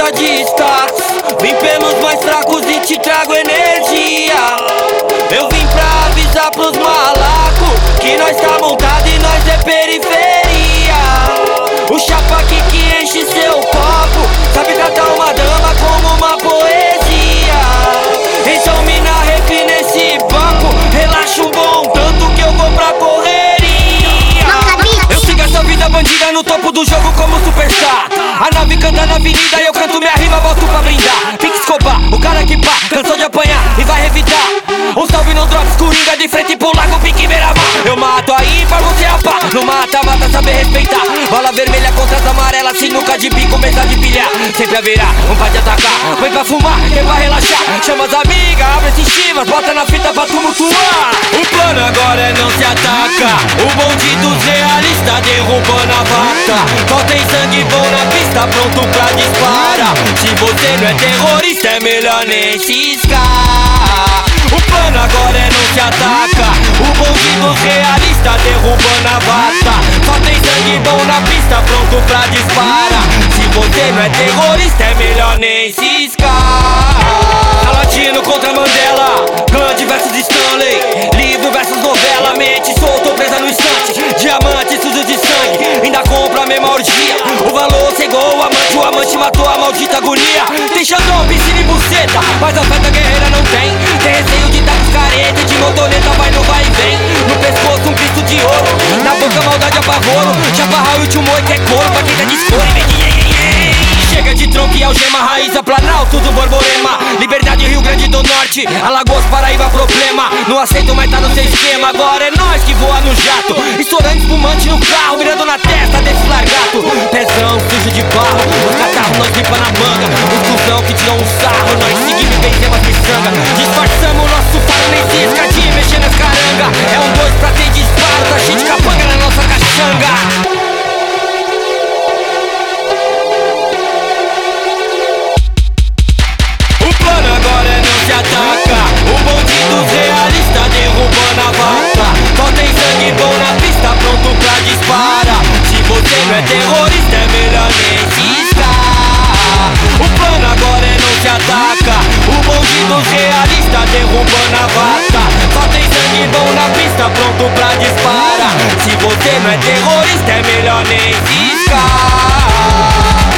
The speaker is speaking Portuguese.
troca de status. Vim pelos mais fracos e te trago energia. Eu vim pra avisar pros malacos que nós tá montado e nós é periferia. O chapa aqui que enche seu copo sabe tratar uma dama como uma poesia. Então mina refina esse banco, relaxa um bom tanto que eu vou pra correria. Eu sigo essa vida bandida no topo do jogo como superstar. A nave canta na avenida e eu canto minha rima, volto pra brindar. Pique Escobar, o cara que pá, cansou de apanhar e vai revidar. Um salve no drops, coringa de frente pro lago, pique Beira-Mar. Eu mato aí pra você apar, no mata-mata saber respeitar. Bola vermelha contra as amarelas, sinuca de bico, mesa de pilhar. Sempre haverá um pra te atacar, vem pra fumar, quem pra relaxar. Chama as amigas, abre esses chivas, bota na fita pra tumultuar. O plano agora é não se ataca, o bonde dos realistas derrubando a vaca. Só tem sangue bom na pista, pronto pra disparar. Se você não é terrorista, é melhor nem ciscar. O plano agora é não se ataca, o bonde dos realistas derrubando a vaca. Só tem sangue bom na pista, pronto pra disparar. Se você não é terrorista, é melhor nem ciscar. Latino contra Mandela, Gandhi versus Stanley, livro versus novela, mente solto, presa no instante. Diamante sujo de sangue, ainda compra a mesma orgia. O valor cegou o amante matou a maldita agonia. Tem xandão, piscina e buceta, mas a festa guerreira não tem. Tem receio de dar com careta, de motoneta vai no vai e vem. No pescoço um pisto de ouro, na boca maldade apavoro. Chaparral e o tchumoi que é couro, pra quem tá de escuro. Chega de tronco e algema, raiz a Planalto do Borborema. Liberdade, Rio Grande do Norte, Alagoas, Paraíba, problema. Não aceito, mas tá no seu esquema. Agora é nós que voa no jato, estourando espumante no carro, mirando na testa desse largato. Pezão, sujo de barro, os catarros nós limpa na manga. Os cuzão que tiram um sarro, nós seguimos e vencemos as miçanga. Disfarçamos o nosso faro, nem cisca de mexer nas caranga. É um dois pra ter disparo, tá cheio de capanga na nossa caxanga. Agora não se ataca, o bonde dos realistas derrubando a vaca. Só tem sangue bom na pista, pronto pra disparar. Se você não é terrorista, é melhor nem ciscar. O plano agora é não se ataca, o bonde dos realistas derrubando a vaca. Só tem sangue bom na pista, pronto pra disparar. Se você não é terrorista, é melhor nem ciscar.